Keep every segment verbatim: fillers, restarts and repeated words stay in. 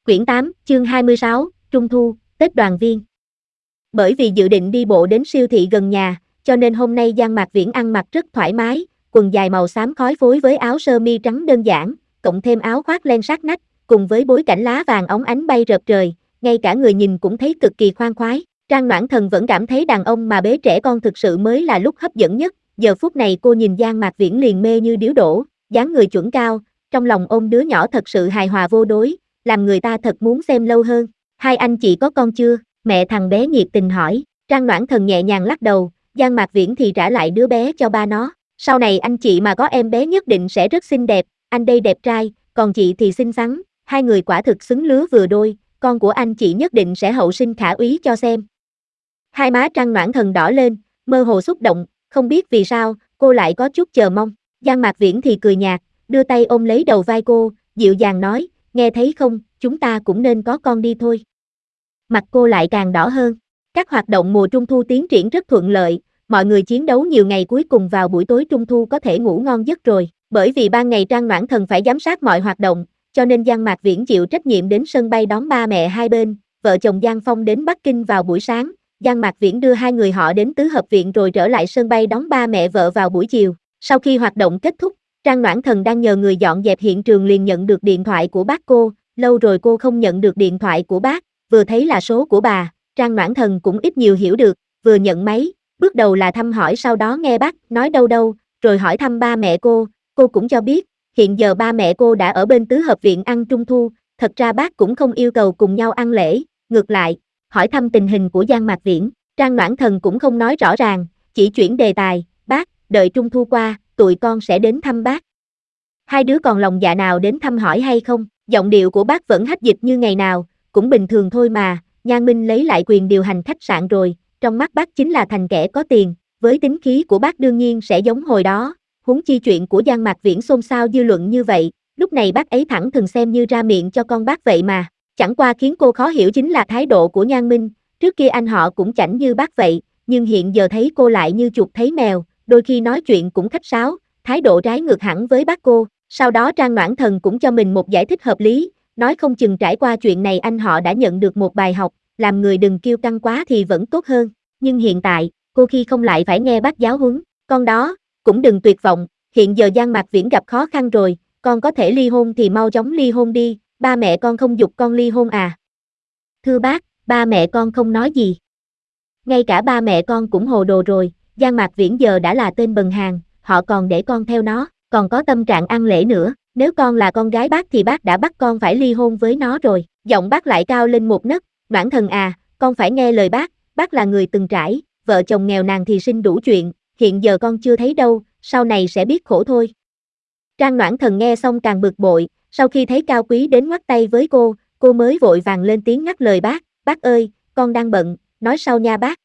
Quyển tám, chương hai mươi sáu, Trung thu, Tết đoàn viên. Bởi vì dự định đi bộ đến siêu thị gần nhà, cho nên hôm nay Giang Mạc Viễn ăn mặc rất thoải mái, quần dài màu xám khói phối với áo sơ mi trắng đơn giản, cộng thêm áo khoác len sát nách, cùng với bối cảnh lá vàng óng ánh bay rợp trời, ngay cả người nhìn cũng thấy cực kỳ khoan khoái. Trang Noãn Thần vẫn cảm thấy đàn ông mà bế trẻ con thực sự mới là lúc hấp dẫn nhất, giờ phút này cô nhìn Giang Mạc Viễn liền mê như điếu đổ, dáng người chuẩn cao, trong lòng ôm đứa nhỏ thật sự hài hòa vô đối, làm người ta thật muốn xem lâu hơn. Hai anh chị có con chưa? Mẹ thằng bé nhiệt tình hỏi. Trang Noãn Thần nhẹ nhàng lắc đầu, Giang Mạc Viễn thì trả lại đứa bé cho ba nó. Sau này anh chị mà có em bé nhất định sẽ rất xinh đẹp, anh đây đẹp trai, còn chị thì xinh xắn, hai người quả thực xứng lứa vừa đôi, con của anh chị nhất định sẽ hậu sinh khả úy cho xem. Hai má Trang Noãn Thần đỏ lên, mơ hồ xúc động, không biết vì sao, cô lại có chút chờ mong. Giang Mạc Viễn thì cười nhạt, đưa tay ôm lấy đầu vai cô, dịu dàng nói, nghe thấy không, chúng ta cũng nên có con đi thôi. Mặt cô lại càng đỏ hơn. Các hoạt động mùa trung thu tiến triển rất thuận lợi, mọi người chiến đấu nhiều ngày cuối cùng vào buổi tối trung thu có thể ngủ ngon giấc rồi. Bởi vì ban ngày Trang Noãn Thần phải giám sát mọi hoạt động, cho nên Giang Mạc Viễn chịu trách nhiệm đến sân bay đón ba mẹ hai bên. Vợ chồng Giang Phong đến Bắc Kinh vào buổi sáng, Giang Mạc Viễn đưa hai người họ đến tứ hợp viện rồi trở lại sân bay đón ba mẹ vợ vào buổi chiều. Sau khi hoạt động kết thúc, Trang Noãn Thần đang nhờ người dọn dẹp hiện trường liền nhận được điện thoại của bác cô, lâu rồi cô không nhận được điện thoại của bác, vừa thấy là số của bà, Trang Noãn Thần cũng ít nhiều hiểu được, vừa nhận máy, bước đầu là thăm hỏi sau đó nghe bác nói đâu đâu, rồi hỏi thăm ba mẹ cô, cô cũng cho biết, hiện giờ ba mẹ cô đã ở bên tứ hợp viện ăn trung thu, thật ra bác cũng không yêu cầu cùng nhau ăn lễ, ngược lại, hỏi thăm tình hình của Giang Mạc Viễn, Trang Noãn Thần cũng không nói rõ ràng, chỉ chuyển đề tài, bác, đợi trung thu qua, tụi con sẽ đến thăm bác. Hai đứa còn lòng dạ nào đến thăm hỏi hay không? Giọng điệu của bác vẫn hách dịch như ngày nào, cũng bình thường thôi mà, Nhan Minh lấy lại quyền điều hành khách sạn rồi, trong mắt bác chính là thành kẻ có tiền, với tính khí của bác đương nhiên sẽ giống hồi đó, huống chi chuyện của Giang Mạc Viễn xôn xao dư luận như vậy, lúc này bác ấy thẳng thừng xem như ra miệng cho con bác vậy mà, chẳng qua khiến cô khó hiểu chính là thái độ của Nhan Minh, trước kia anh họ cũng chảnh như bác vậy, nhưng hiện giờ thấy cô lại như chuột thấy mèo, đôi khi nói chuyện cũng khách sáo, thái độ trái ngược hẳn với bác cô. Sau đó Trang Noãn Thần cũng cho mình một giải thích hợp lý, nói không chừng trải qua chuyện này anh họ đã nhận được một bài học, làm người đừng kiêu căng quá thì vẫn tốt hơn, nhưng hiện tại, cô khi không lại phải nghe bác giáo huấn, con đó, cũng đừng tuyệt vọng, hiện giờ Giang Mạc Viễn gặp khó khăn rồi, con có thể ly hôn thì mau chóng ly hôn đi, ba mẹ con không giục con ly hôn à? Thưa bác, ba mẹ con không nói gì. Ngay cả ba mẹ con cũng hồ đồ rồi, Giang Mạc Viễn giờ đã là tên bần hàng, họ còn để con theo nó, còn có tâm trạng ăn lễ nữa, nếu con là con gái bác thì bác đã bắt con phải ly hôn với nó rồi, giọng bác lại cao lên một nấc, Noãn Thần à, con phải nghe lời bác, bác là người từng trải, vợ chồng nghèo nàn thì sinh đủ chuyện, hiện giờ con chưa thấy đâu, sau này sẽ biết khổ thôi. Trang Noãn Thần nghe xong càng bực bội, sau khi thấy Cao Quý đến ngoắt tay với cô, cô mới vội vàng lên tiếng ngắt lời bác, bác ơi, con đang bận, nói sau nha bác.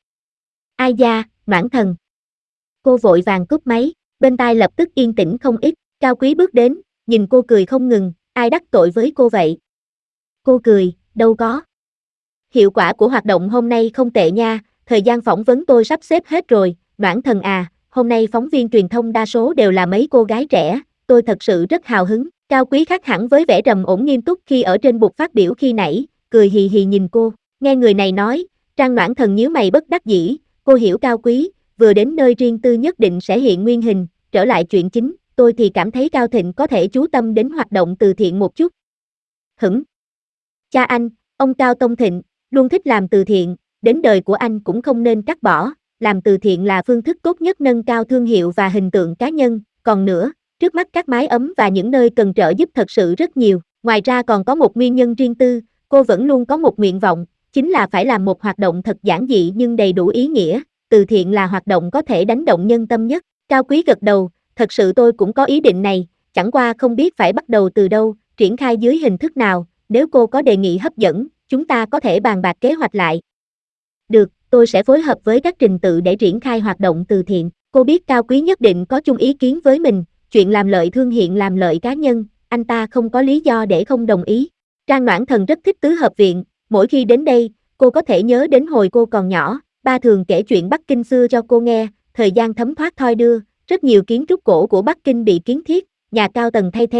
Ai da, Noãn Thần. Cô vội vàng cúp máy, bên tai lập tức yên tĩnh không ít, Cao Quý bước đến, nhìn cô cười không ngừng, ai đắc tội với cô vậy? Cô cười, đâu có. Hiệu quả của hoạt động hôm nay không tệ nha, thời gian phỏng vấn tôi sắp xếp hết rồi, Noãn Thần à, hôm nay phóng viên truyền thông đa số đều là mấy cô gái trẻ, tôi thật sự rất hào hứng. Cao Quý khác hẳn với vẻ trầm ổn nghiêm túc khi ở trên bục phát biểu khi nãy, cười hì hì nhìn cô, nghe người này nói, Trang Noãn Thần nhíu mày bất đắc dĩ, cô hiểu Cao Quý, vừa đến nơi riêng tư nhất định sẽ hiện nguyên hình, trở lại chuyện chính, tôi thì cảm thấy Cao Thịnh có thể chú tâm đến hoạt động từ thiện một chút. Hửng. Cha anh, ông Cao Tông Thịnh, luôn thích làm từ thiện, đến đời của anh cũng không nên cắt bỏ, làm từ thiện là phương thức tốt nhất nâng cao thương hiệu và hình tượng cá nhân, còn nữa, trước mắt các mái ấm và những nơi cần trợ giúp thật sự rất nhiều, ngoài ra còn có một nguyên nhân riêng tư, cô vẫn luôn có một nguyện vọng, chính là phải làm một hoạt động thật giản dị nhưng đầy đủ ý nghĩa, từ thiện là hoạt động có thể đánh động nhân tâm nhất. Cao Quý gật đầu, thật sự tôi cũng có ý định này, chẳng qua không biết phải bắt đầu từ đâu, triển khai dưới hình thức nào, nếu cô có đề nghị hấp dẫn, chúng ta có thể bàn bạc kế hoạch lại. Được, tôi sẽ phối hợp với các trình tự để triển khai hoạt động từ thiện, cô biết Cao Quý nhất định có chung ý kiến với mình, chuyện làm lợi thương hiện làm lợi cá nhân, anh ta không có lý do để không đồng ý. Trang Noãn Thần rất thích tứ hợp viện, mỗi khi đến đây, cô có thể nhớ đến hồi cô còn nhỏ, ba thường kể chuyện Bắc Kinh xưa cho cô nghe, thời gian thấm thoát thoi đưa, rất nhiều kiến trúc cổ của Bắc Kinh bị kiến thiết, nhà cao tầng thay thế,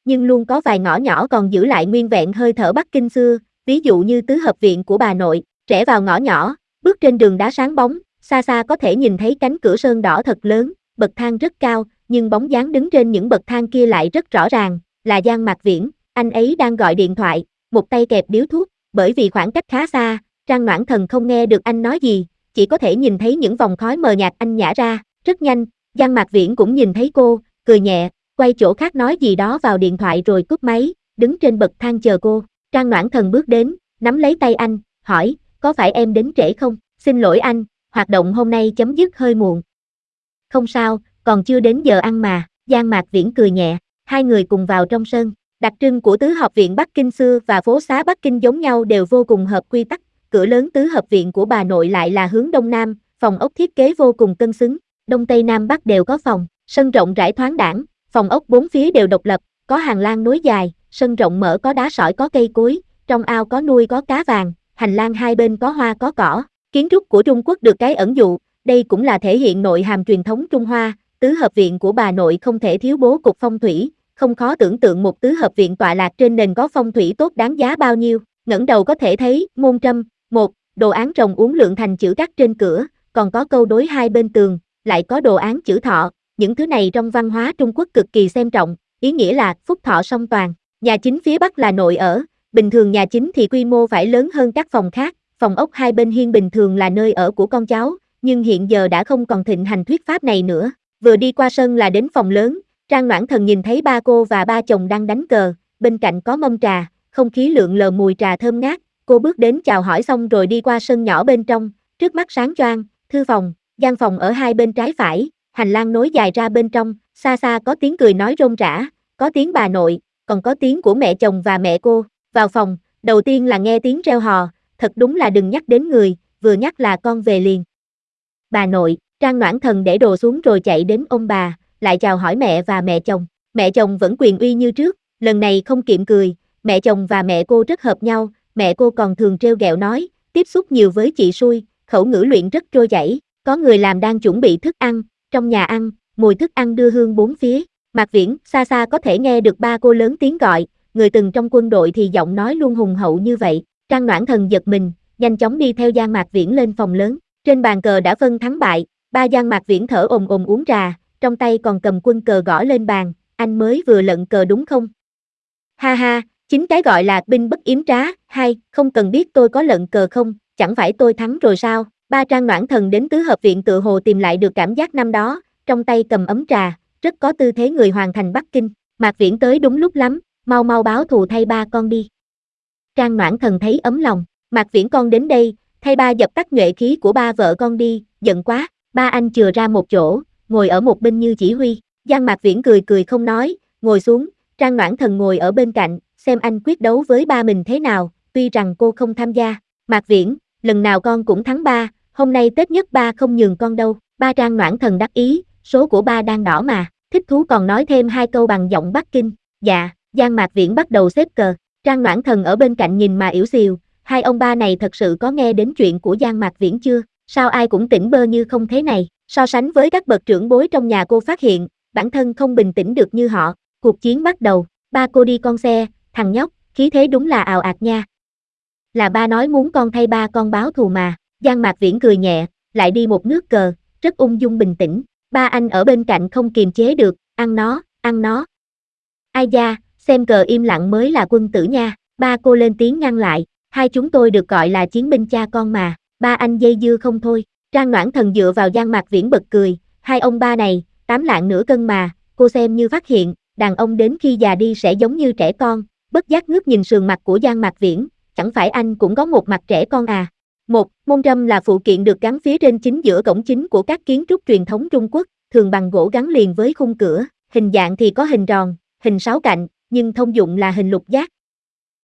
nhưng luôn có vài ngõ nhỏ còn giữ lại nguyên vẹn hơi thở Bắc Kinh xưa, ví dụ như tứ hợp viện của bà nội. Rẽ vào ngõ nhỏ, bước trên đường đá sáng bóng, xa xa có thể nhìn thấy cánh cửa sơn đỏ thật lớn, bậc thang rất cao, nhưng bóng dáng đứng trên những bậc thang kia lại rất rõ ràng, là Giang Mạc Viễn, anh ấy đang gọi điện thoại, một tay kẹp điếu thuốc, bởi vì khoảng cách khá xa, Trang Noãn Thần không nghe được anh nói gì, chỉ có thể nhìn thấy những vòng khói mờ nhạt anh nhả ra, rất nhanh, Giang Mạc Viễn cũng nhìn thấy cô, cười nhẹ, quay chỗ khác nói gì đó vào điện thoại rồi cúp máy, đứng trên bậc thang chờ cô. Trang Noãn Thần bước đến, nắm lấy tay anh, hỏi, có phải em đến trễ không? Xin lỗi anh, hoạt động hôm nay chấm dứt hơi muộn. Không sao, còn chưa đến giờ ăn mà, Giang Mạc Viễn cười nhẹ, hai người cùng vào trong sân. Đặc trưng của tứ hợp viện Bắc Kinh xưa và phố xá Bắc Kinh giống nhau đều vô cùng hợp quy tắc, cửa lớn tứ hợp viện của bà nội lại là hướng đông nam, phòng ốc thiết kế vô cùng cân xứng, đông tây nam bắc đều có phòng, sân rộng rãi thoáng đãng, phòng ốc bốn phía đều độc lập, có hàng lang nối dài, sân rộng mở có đá sỏi có cây cối, trong ao có nuôi có cá vàng, hành lang hai bên có hoa có cỏ, kiến trúc của Trung Quốc được cái ẩn dụ, đây cũng là thể hiện nội hàm truyền thống Trung Hoa, tứ hợp viện của bà nội không thể thiếu bố cục phong thủy, không khó tưởng tượng một tứ hợp viện tọa lạc trên nền có phong thủy tốt đáng giá bao nhiêu, ngẩng đầu có thể thấy, môn trâm, một, đồ án rồng uốn lượn thành chữ cắt trên cửa, còn có câu đối hai bên tường, lại có đồ án chữ thọ, những thứ này trong văn hóa Trung Quốc cực kỳ xem trọng, ý nghĩa là phúc thọ song toàn. Nhà chính phía bắc là nội ở, bình thường nhà chính thì quy mô phải lớn hơn các phòng khác, phòng ốc hai bên hiên bình thường là nơi ở của con cháu, nhưng hiện giờ đã không còn thịnh hành thuyết pháp này nữa. Vừa đi qua sân là đến phòng lớn, Trang Noãn Thần nhìn thấy ba cô và ba chồng đang đánh cờ, bên cạnh có mâm trà, không khí lượn lờ mùi trà thơm ngát, cô bước đến chào hỏi xong rồi đi qua sân nhỏ bên trong, trước mắt sáng choang, thư phòng, gian phòng ở hai bên trái phải, hành lang nối dài ra bên trong, xa xa có tiếng cười nói rôm rã, có tiếng bà nội, còn có tiếng của mẹ chồng và mẹ cô. Vào phòng, đầu tiên là nghe tiếng reo hò, thật đúng là đừng nhắc đến người, vừa nhắc là con về liền. Bà nội, Trang Noãn Thần để đồ xuống rồi chạy đến ôm bà, lại chào hỏi mẹ và mẹ chồng. Mẹ chồng vẫn quyền uy như trước, lần này không kiệm cười, mẹ chồng và mẹ cô rất hợp nhau, mẹ cô còn thường trêu ghẹo nói, tiếp xúc nhiều với chị xui, khẩu ngữ luyện rất trôi chảy, có người làm đang chuẩn bị thức ăn, trong nhà ăn, mùi thức ăn đưa hương bốn phía. Mạc Viễn, xa xa có thể nghe được ba cô lớn tiếng gọi, người từng trong quân đội thì giọng nói luôn hùng hậu như vậy. Trang Noãn Thần giật mình, nhanh chóng đi theo Giang Mạc Viễn lên phòng lớn. Trên bàn cờ đã phân thắng bại, ba Giang Mạc Viễn thở ồm ồm uống trà, trong tay còn cầm quân cờ gõ lên bàn, anh mới vừa lận cờ đúng không? Ha ha, chính cái gọi là binh bất yếm trá, hay, không cần biết tôi có lận cờ không, chẳng phải tôi thắng rồi sao? Ba Trang Noãn Thần đến tứ hợp viện tự hồ tìm lại được cảm giác năm đó, trong tay cầm ấm trà, rất có tư thế người hoàn thành Bắc Kinh. Mạc Viễn tới đúng lúc lắm, mau mau báo thù thay ba con đi. Trang Noãn Thần thấy ấm lòng, Mạc Viễn con đến đây, thay ba dập tắt nhuệ khí của ba vợ con đi, giận quá. Ba anh chừa ra một chỗ, ngồi ở một bên như chỉ huy. Giang Mạc Viễn cười cười không nói, ngồi xuống, Trang Noãn Thần ngồi ở bên cạnh, xem anh quyết đấu với ba mình thế nào, tuy rằng cô không tham gia. Mạc Viễn, lần nào con cũng thắng ba, hôm nay Tết nhất ba không nhường con đâu. Ba Trang Noãn Thần đắc ý, số của ba đang đỏ mà, thích thú còn nói thêm hai câu bằng giọng Bắc Kinh. Dạ, Giang Mạc Viễn bắt đầu xếp cờ, Trang Noãn Thần ở bên cạnh nhìn mà ỉu xìu, hai ông ba này thật sự có nghe đến chuyện của Giang Mạc Viễn chưa? Sao ai cũng tỉnh bơ như không thế này? So sánh với các bậc trưởng bối trong nhà cô phát hiện, bản thân không bình tĩnh được như họ. Cuộc chiến bắt đầu, ba cô đi con xe, thằng nhóc, khí thế đúng là ào ạt nha. Là ba nói muốn con thay ba con báo thù mà. Giang Mạc Viễn cười nhẹ, lại đi một nước cờ, rất ung dung bình tĩnh. Ba anh ở bên cạnh không kiềm chế được, ăn nó, ăn nó. Ai da, xem cờ im lặng mới là quân tử nha. Ba cô lên tiếng ngăn lại, hai chúng tôi được gọi là chiến binh cha con mà. Ba anh dây dưa không thôi. Trang Noãn Thần dựa vào Giang Mạc Viễn bật cười, hai ông ba này, tám lạng nửa cân mà, cô xem như phát hiện, đàn ông đến khi già đi sẽ giống như trẻ con, bất giác ngước nhìn sườn mặt của Giang Mạc Viễn, chẳng phải anh cũng có một mặt trẻ con à. Một, môn râm là phụ kiện được gắn phía trên chính giữa cổng chính của các kiến trúc truyền thống Trung Quốc, thường bằng gỗ gắn liền với khung cửa, hình dạng thì có hình tròn, hình sáu cạnh, nhưng thông dụng là hình lục giác,